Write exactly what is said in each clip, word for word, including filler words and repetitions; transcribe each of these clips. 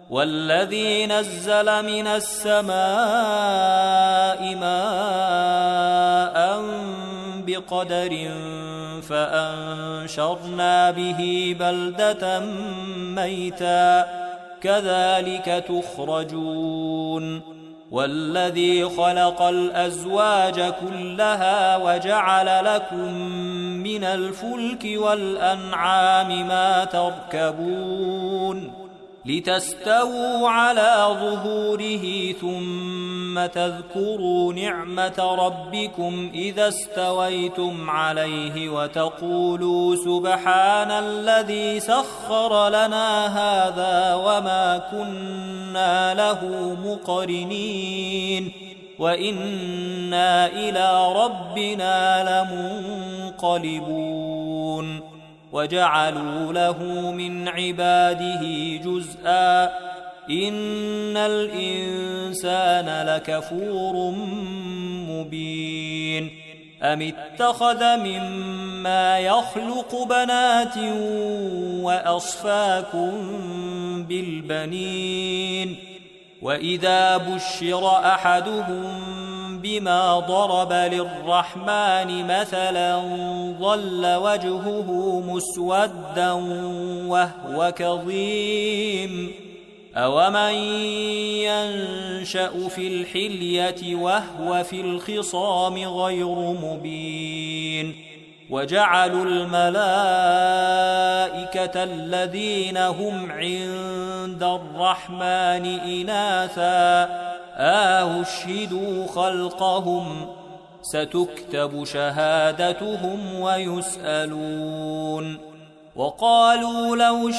والذي نزل من السماء ماء بقدر فأنشرنا به بلدة ميتا كذلك تخرجون والذي خلق الأزواج كلها وجعل لكم من الفلك والأنعام ما تركبون لتستووا على ظهوره ثم تذكروا نعمة ربكم إذا استويتم عليه وتقولوا سبحان الذي سخر لنا هذا وما كنا له مقرنين وإنا إلى ربنا لمنقلبون وجعلوا له من عباده جزءا إن الإنسان لكفور مبين أم اتخذ مما يخلق بنات وأصفاكم بالبنين وإذا بشر أحدهم بما ضرب للرحمن مثلا ظل وجهه مسودا وهو كظيم أومن ينشأ في الحلية وهو في الخصام غير مبين وجعلوا الملائكة الذين هم عند الرحمن إناثا أشهدوا خلقهم ستكتب شهادتهم ويسألون وقالوا لو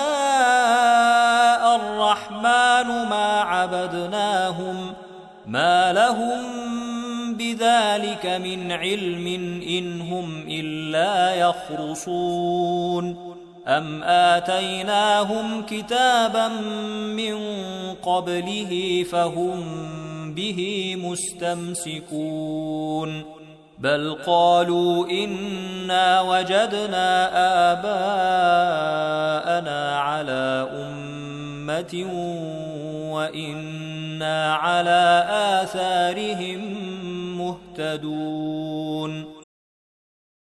شاء الرحمن ما عبدناهم ما لهم بذلك من علم إن هم إلا يخرصون أم آتيناهم كتابا من قبله فهم به مستمسكون بل قالوا إنا وجدنا آباءنا على أمة وإنا على آثارهم مهتدون